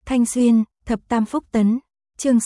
Thanh Xuyên, Thập Tam Phúc Tấn, chương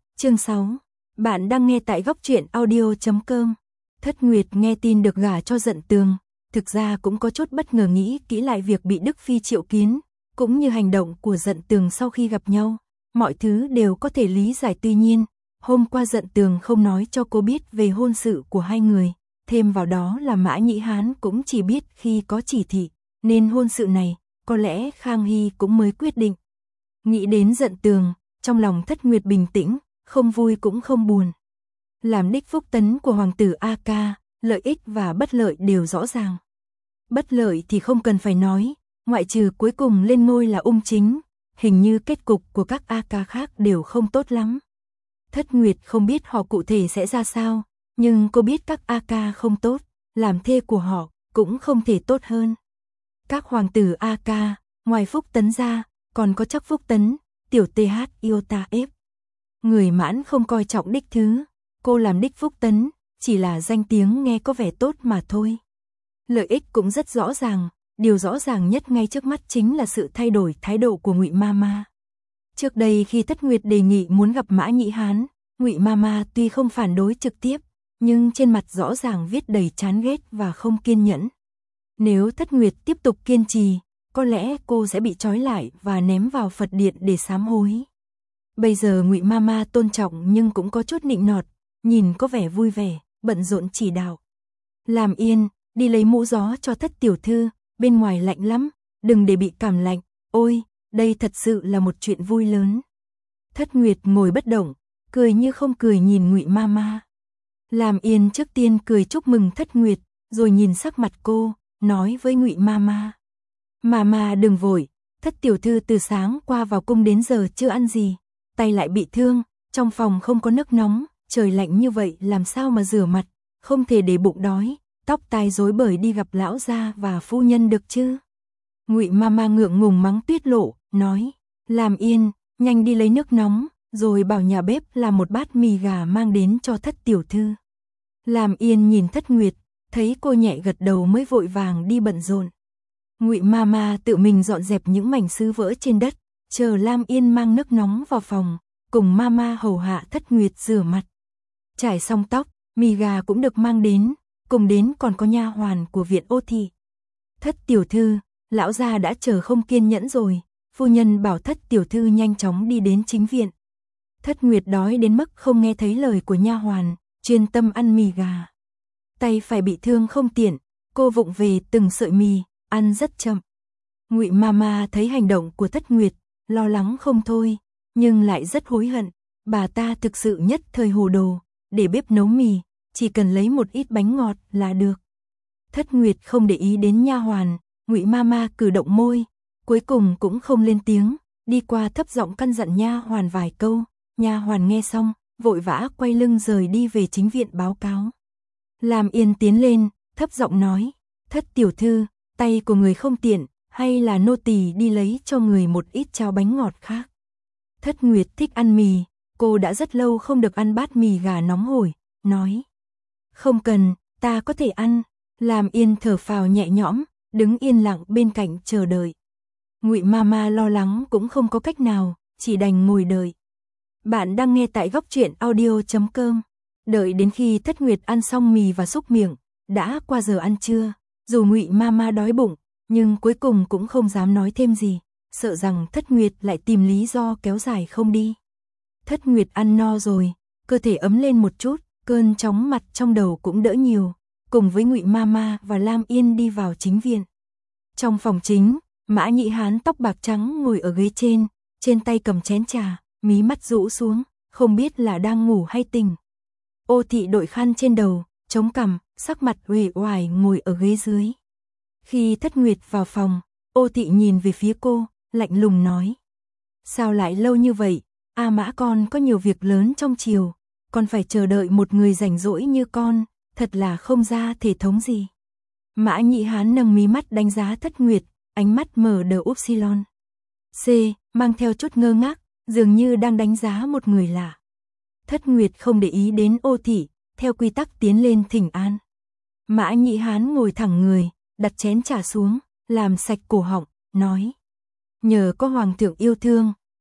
6. Bạn đang nghe tại góc truyện audio.com. Thất Nguyệt nghe tin được gả cho Dận Tường, thực ra cũng có chút bất ngờ, nghĩ kỹ lại việc bị Đức Phi triệu kiến, cũng như hành động của Dận Tường sau khi gặp nhau, mọi thứ đều có thể lý giải. Tuy nhiên, hôm qua Dận Tường không nói cho cô biết về hôn sự của hai người, thêm vào đó là Mã Nhĩ Hán cũng chỉ biết khi có chỉ thị, nên hôn sự này, có lẽ Khang Hy cũng mới quyết định. Nghĩ đến Dận Tường, trong lòng Thất Nguyệt bình tĩnh, không vui cũng không buồn. Làm đích phúc tấn của hoàng tử A Ca, lợi ích và bất lợi đều rõ ràng. Bất lợi thì không cần phải nói, ngoại trừ cuối cùng lên ngôi là Ung Chính, hình như kết cục của các A Ca khác đều không tốt lắm. Thất Nguyệt không biết họ cụ thể sẽ ra sao, nhưng cô biết các A Ca không tốt, làm thê của họ cũng không thể tốt hơn. Các hoàng tử A Ca, ngoài Phúc Tấn ra, còn có Trắc Phúc Tấn, Tiểu TH Iota F. Người Mãn không coi trọng đích thứ, cô làm đích Phúc Tấn, chỉ là danh tiếng nghe có vẻ tốt mà thôi. Lợi ích cũng rất rõ ràng, điều rõ ràng nhất ngay trước mắt chính là sự thay đổi thái độ của Ngụy Mama. Trước đây khi Thất Nguyệt đề nghị muốn gặp Mã Nhĩ Hán, Ngụy Mama tuy không phản đối trực tiếp, nhưng trên mặt rõ ràng viết đầy chán ghét và không kiên nhẫn. Nếu Thất Nguyệt tiếp tục kiên trì, có lẽ cô sẽ bị trói lại và ném vào Phật điện để sám hối. Bây giờ Ngụy Mama tôn trọng nhưng cũng có chút nịnh nọt, nhìn có vẻ vui vẻ, bận rộn chỉ đạo. Làm yên, đi lấy mũ gió cho Thất tiểu thư, bên ngoài lạnh lắm, đừng để bị cảm lạnh. Ôi, đây thật sự là một chuyện vui lớn. Thất Nguyệt ngồi bất động, cười như không cười nhìn Ngụy Mama. Làm yên trước tiên cười chúc mừng Thất Nguyệt, rồi nhìn sắc mặt cô, nói với Ngụy Mama. Mama đừng vội, Thất tiểu thư từ sáng qua vào cung đến giờ chưa ăn gì, tay lại bị thương, trong phòng không có nước nóng, trời lạnh như vậy làm sao mà rửa mặt, không thể để bụng đói, tóc tai rối bời đi gặp lão gia và phu nhân được chứ. Ngụy Mama ngượng ngùng mắng Tuyết Lộ, nói, làm yên, nhanh đi lấy nước nóng, rồi bảo nhà bếp làm một bát mì gà mang đến cho Thất tiểu thư. Làm yên nhìn Thất Nguyệt, thấy cô nhẹ gật đầu mới vội vàng đi bận rộn. Ngụy Mama tự mình dọn dẹp những mảnh sứ vỡ trên đất, chờ Lam Yên mang nước nóng vào phòng, cùng Mama hầu hạ Thất Nguyệt rửa mặt. Trải xong tóc, mì gà cũng được mang đến, cùng đến còn có nha hoàn của viện Ô Thị. Thất tiểu thư, lão gia đã chờ không kiên nhẫn rồi, phu nhân bảo Thất tiểu thư nhanh chóng đi đến chính viện. Thất Nguyệt đói đến mức không nghe thấy lời của nha hoàn, chuyên tâm ăn mì gà. Tay phải bị thương không tiện, cô vụng về từng sợi mì, ăn rất chậm. Ngụy Mama thấy hành động của Thất Nguyệt, lo lắng không thôi, nhưng lại rất hối hận. Bà ta thực sự nhất thời hồ đồ, để bếp nấu mì, chỉ cần lấy một ít bánh ngọt là được. Thất Nguyệt không để ý đến nha hoàn, Ngụy Mama cử động môi, cuối cùng cũng không lên tiếng, đi qua thấp giọng căn dặn nha hoàn vài câu. Nha hoàn nghe xong, vội vã quay lưng rời đi về chính viện báo cáo. Làm yên tiến lên, thấp giọng nói, Thất tiểu thư, tay của người không tiện, hay là nô tỳ đi lấy cho người một ít cháo bánh ngọt khác. Thất Nguyệt thích ăn mì, cô đã rất lâu không được ăn bát mì gà nóng hổi, nói. Không cần, ta có thể ăn. Làm yên thở phào nhẹ nhõm, đứng yên lặng bên cạnh chờ đợi. Ngụy Mama lo lắng cũng không có cách nào, chỉ đành ngồi đợi. Bạn đang nghe tại góc truyện audio.com. Đợi đến khi Thất Nguyệt ăn xong mì và xúc miệng, đã qua giờ ăn trưa. Dù Ngụy Mama đói bụng, nhưng cuối cùng cũng không dám nói thêm gì, sợ rằng Thất Nguyệt lại tìm lý do kéo dài không đi. Thất Nguyệt ăn no rồi, cơ thể ấm lên một chút, cơn chóng mặt trong đầu cũng đỡ nhiều, cùng với Ngụy Mama và Lam Yên đi vào chính viện. Trong phòng chính, Mã Nhĩ Hán tóc bạc trắng ngồi ở ghế trên tay cầm chén trà, mí mắt rũ xuống, không biết là đang ngủ hay tỉnh. Ô Thị đội khăn trên đầu, chống cằm, sắc mặt uể oải ngồi ở ghế dưới. Khi Thất Nguyệt vào phòng, Ô Thị nhìn về phía cô, lạnh lùng nói. Sao lại lâu như vậy, A Mã con có nhiều việc lớn trong triều, con phải chờ đợi một người rảnh rỗi như con, thật là không ra thể thống gì. Mã Nhĩ Hán nâng mí mắt đánh giá Thất Nguyệt, ánh mắt mở đờ upsilon. C, mang theo chút ngơ ngác, dường như đang đánh giá một người lạ. Thất Nguyệt không để ý đến Ô Thị, theo quy tắc tiến lên thỉnh an. Mã Nhĩ Hán ngồi thẳng người, đặt chén trà xuống, làm sạch cổ họng, nói. Nhờ có hoàng thượng yêu thương,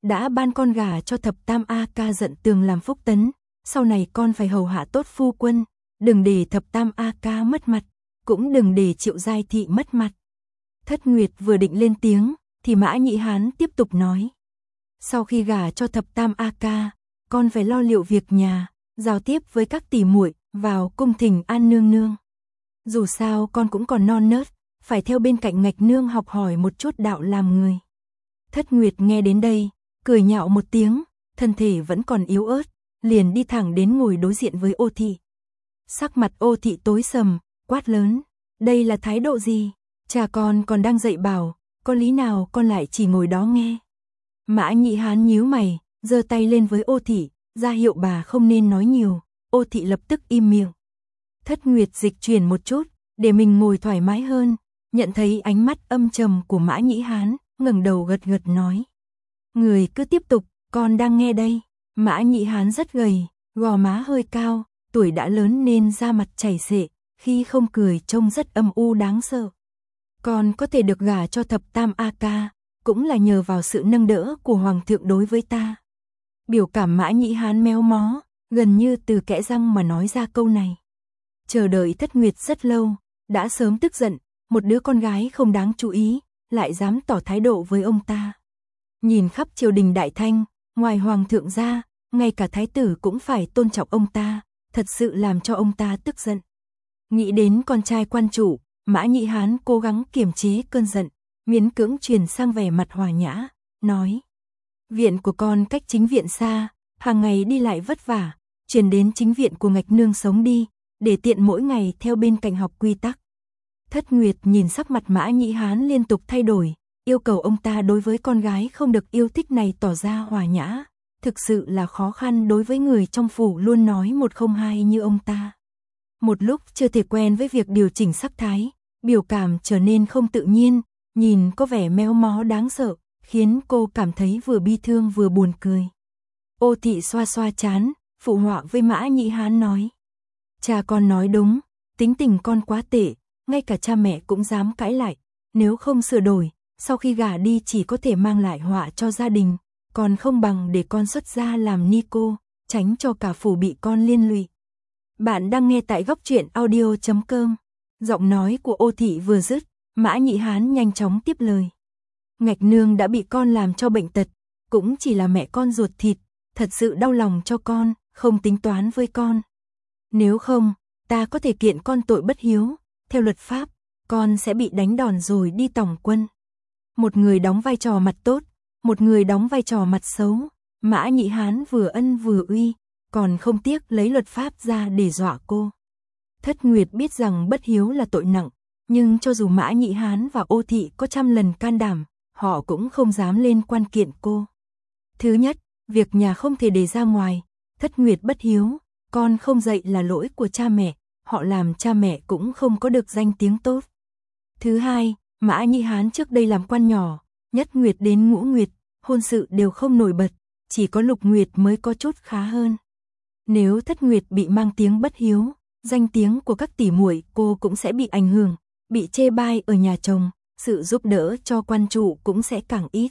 đã ban con gả cho thập tam A Ca Dận Tường làm phúc tấn, sau này con phải hầu hạ tốt phu quân, đừng để thập tam A Ca mất mặt, cũng đừng để Triệu Giai Thị mất mặt. Thất Nguyệt vừa định lên tiếng, thì Mã Nhị Hán tiếp tục nói. Sau khi gả cho thập tam A Ca, con phải lo liệu việc nhà, giao tiếp với các tỷ muội, vào cung thỉnh an nương nương. Dù sao con cũng còn non nớt, phải theo bên cạnh Ngạch nương học hỏi một chút đạo làm người. Thất Nguyệt nghe đến đây, cười nhạo một tiếng, thân thể vẫn còn yếu ớt, liền đi thẳng đến ngồi đối diện với Ô Thị. Sắc mặt Ô Thị tối sầm, quát lớn, đây là thái độ gì? Cha con còn đang dạy bảo, có lý nào con lại chỉ ngồi đó nghe? Mã Nhị Hán nhíu mày, giơ tay lên với Ô Thị, ra hiệu bà không nên nói nhiều. Ô Thị lập tức im miệng. Thất Nguyệt dịch chuyển một chút, để mình ngồi thoải mái hơn, nhận thấy ánh mắt âm trầm của Mã Nhị Hán, ngẩng đầu gật gật nói. Người cứ tiếp tục, con đang nghe đây. Mã Nhị Hán rất gầy, gò má hơi cao, tuổi đã lớn nên da mặt chảy xệ, khi không cười trông rất âm u đáng sợ. Con có thể được gả cho thập tam A Ca, cũng là nhờ vào sự nâng đỡ của Hoàng thượng đối với ta. Biểu cảm Mã Nhị Hán méo mó, gần như từ kẽ răng mà nói ra câu này. Chờ đợi Thất Nguyệt rất lâu, đã sớm tức giận, một đứa con gái không đáng chú ý, lại dám tỏ thái độ với ông ta. Nhìn khắp triều đình Đại Thanh, ngoài Hoàng thượng ra, ngay cả thái tử cũng phải tôn trọng ông ta, thật sự làm cho ông ta tức giận. Nghĩ đến con trai quan chủ, Mã Nhị Hán cố gắng kiềm chế cơn giận, miễn cưỡng chuyển sang vẻ mặt hòa nhã, nói. Viện của con cách chính viện xa, hàng ngày đi lại vất vả, chuyển đến chính viện của Ngạch nương sống đi, để tiện mỗi ngày theo bên cạnh học quy tắc. Thất Nguyệt nhìn sắc mặt Mã Nhị Hán liên tục thay đổi, yêu cầu ông ta đối với con gái không được yêu thích này tỏ ra hòa nhã, thực sự là khó khăn đối với người trong phủ luôn nói một không hai như ông ta. Một lúc chưa thể quen với việc điều chỉnh sắc thái, biểu cảm trở nên không tự nhiên, nhìn có vẻ méo mó đáng sợ, khiến cô cảm thấy vừa bi thương vừa buồn cười. Ô Thị xoa xoa trán, phụ họa với Mã Nhị Hán nói. Cha con nói đúng, tính tình con quá tệ, ngay cả cha mẹ cũng dám cãi lại, nếu không sửa đổi, sau khi gả đi chỉ có thể mang lại họa cho gia đình, còn không bằng để con xuất gia làm ni cô, tránh cho cả phủ bị con liên lụy. Bạn đang nghe tại góc truyện audio.com. Giọng nói của Ô Thị vừa dứt, Mã Nhị Hán nhanh chóng tiếp lời. Ngạch nương đã bị con làm cho bệnh tật, cũng chỉ là mẹ con ruột thịt, thật sự đau lòng cho con, không tính toán với con. Nếu không, ta có thể kiện con tội bất hiếu, theo luật pháp, con sẽ bị đánh đòn rồi đi tòng quân. Một người đóng vai trò mặt tốt, một người đóng vai trò mặt xấu, Mã Nhị Hán vừa ân vừa uy, còn không tiếc lấy luật pháp ra để dọa cô. Thất Nguyệt biết rằng bất hiếu là tội nặng, nhưng cho dù Mã Nhị Hán và Ô Thị có trăm lần can đảm, họ cũng không dám lên quan kiện cô. Thứ nhất, việc nhà không thể để ra ngoài, Thất Nguyệt bất hiếu, con không dạy là lỗi của cha mẹ, họ làm cha mẹ cũng không có được danh tiếng tốt. Thứ hai, Mã Nhị Hán trước đây làm quan nhỏ, nhất nguyệt đến ngũ nguyệt, hôn sự đều không nổi bật, chỉ có lục nguyệt mới có chút khá hơn. Nếu Thất Nguyệt bị mang tiếng bất hiếu, danh tiếng của các tỷ muội cô cũng sẽ bị ảnh hưởng, bị chê bai ở nhà chồng, sự giúp đỡ cho quan chủ cũng sẽ càng ít.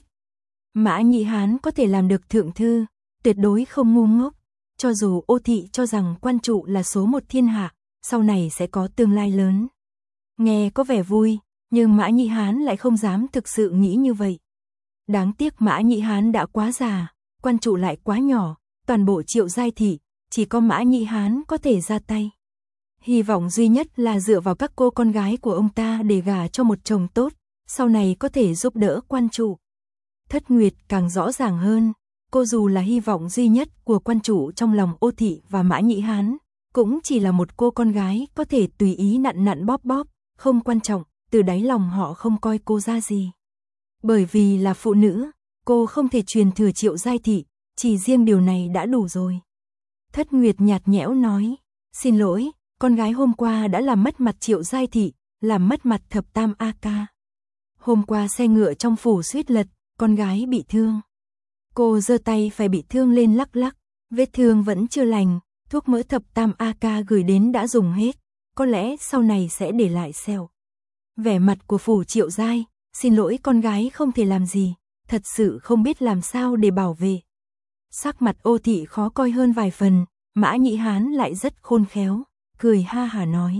Mã Nhị Hán có thể làm được thượng thư, tuyệt đối không ngu ngốc, cho dù Ô Thị cho rằng quan chủ là số một thiên hạ, sau này sẽ có tương lai lớn. Nghe có vẻ vui, nhưng Mã Nhị Hán lại không dám thực sự nghĩ như vậy. Đáng tiếc Mã Nhị Hán đã quá già, quan chủ lại quá nhỏ, toàn bộ Triệu Giai Thị, chỉ có Mã Nhị Hán có thể ra tay. Hy vọng duy nhất là dựa vào các cô con gái của ông ta để gả cho một chồng tốt, sau này có thể giúp đỡ quan chủ. Thất Nguyệt càng rõ ràng hơn, cô dù là hy vọng duy nhất của quan chủ trong lòng Ô Thị và Mã Nhị Hán, cũng chỉ là một cô con gái có thể tùy ý nặn nặn bóp bóp, không quan trọng, từ đáy lòng họ không coi cô ra gì. Bởi vì là phụ nữ, cô không thể truyền thừa Triệu Giai Thị, chỉ riêng điều này đã đủ rồi. Thất Nguyệt nhạt nhẽo nói, xin lỗi, con gái hôm qua đã làm mất mặt Triệu Giai Thị, làm mất mặt thập tam A Ca. Hôm qua xe ngựa trong phủ suýt lật, con gái bị thương. Cô giơ tay phải bị thương lên lắc lắc, vết thương vẫn chưa lành, thuốc mỡ thập tam A Ca gửi đến đã dùng hết, có lẽ sau này sẽ để lại sẹo. Vẻ mặt của phủ Triệu Giai, xin lỗi con gái không thể làm gì, thật sự không biết làm sao để bảo vệ. Sắc mặt Ô Thị khó coi hơn vài phần, Mã Nhĩ Hán lại rất khôn khéo, cười ha hả nói.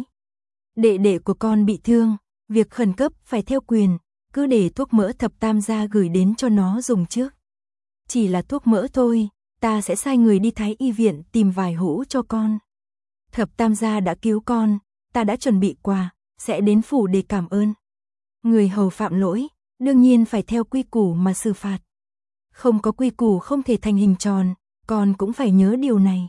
Đệ đệ của con bị thương, việc khẩn cấp phải theo quyền, cứ để thuốc mỡ thập tam gia gửi đến cho nó dùng trước. Chỉ là thuốc mỡ thôi, ta sẽ sai người đi Thái Y viện tìm vài hũ cho con. Thập tam gia đã cứu con, ta đã chuẩn bị quà, sẽ đến phủ để cảm ơn. Người hầu phạm lỗi, đương nhiên phải theo quy củ mà xử phạt. Không có quy củ không thể thành hình tròn, con cũng phải nhớ điều này.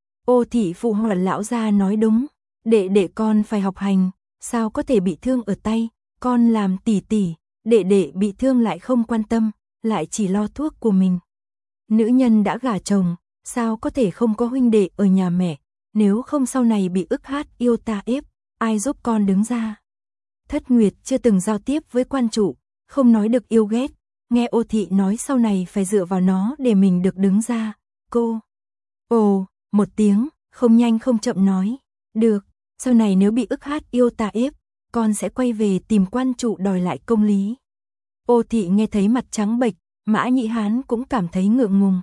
Ô Thị phụ họa lão gia nói đúng, đệ đệ con phải học hành, sao có thể bị thương ở tay, con làm tỷ tỷ, đệ đệ bị thương lại không quan tâm, lại chỉ lo thuốc của mình. Nữ nhân đã gả chồng, sao có thể không có huynh đệ ở nhà mẹ, nếu không sau này bị ức hát yêu ta ép, ai giúp con đứng ra. Thất Nguyệt chưa từng giao tiếp với quan chủ, không nói được yêu ghét, nghe Ô Thị nói sau này phải dựa vào nó để mình được đứng ra, cô. Ồ, một tiếng, không nhanh không chậm nói, được, sau này nếu bị ức hát yêu ta ép, con sẽ quay về tìm quan chủ đòi lại công lý. Ô Thị nghe thấy mặt trắng bệch, Mã Nhĩ Hán cũng cảm thấy ngượng ngùng.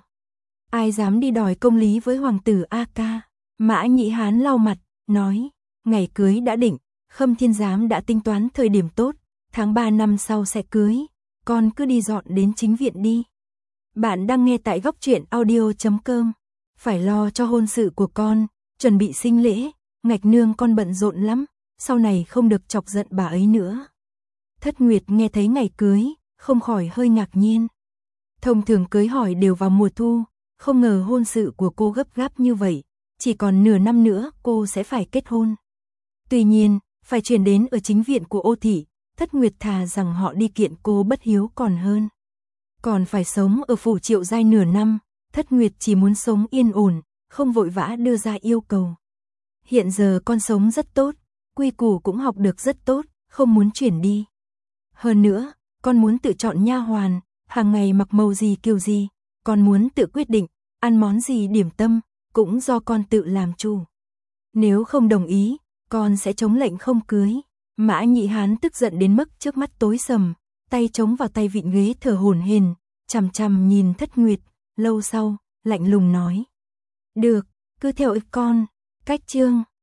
Ai dám đi đòi công lý với hoàng tử A Ca? Mã Nhĩ Hán lau mặt, nói, ngày cưới đã định, Khâm Thiên Giám đã tính toán thời điểm tốt, tháng 3 năm sau sẽ cưới, con cứ đi dọn đến chính viện đi. Bạn đang nghe tại Góc Truyện Audio.com, phải lo cho hôn sự của con, chuẩn bị sinh lễ, ngạch nương con bận rộn lắm, sau này không được chọc giận bà ấy nữa. Thất Nguyệt nghe thấy ngày cưới, không khỏi hơi ngạc nhiên. Thông thường cưới hỏi đều vào mùa thu, không ngờ hôn sự của cô gấp gáp như vậy, chỉ còn nửa năm nữa cô sẽ phải kết hôn. Tuy nhiên, phải chuyển đến ở chính viện của Ô Thị, Thất Nguyệt thà rằng họ đi kiện cô bất hiếu còn hơn. Còn phải sống ở phủ Triệu Giai nửa năm, Thất Nguyệt chỉ muốn sống yên ổn, không vội vã đưa ra yêu cầu. Hiện giờ con sống rất tốt, quy củ cũng học được rất tốt, không muốn chuyển đi. Hơn nữa, con muốn tự chọn nha hoàn, hàng ngày mặc màu gì kiểu gì, con muốn tự quyết định, ăn món gì điểm tâm, cũng do con tự làm chủ. Nếu không đồng ý, con sẽ chống lệnh không cưới. Mã Nhĩ Hán tức giận đến mức trước mắt tối sầm, tay chống vào tay vịn ghế thở hổn hển, chằm chằm nhìn Thất Nguyệt, lâu sau, lạnh lùng nói. Được, cứ theo ý con, cách chương.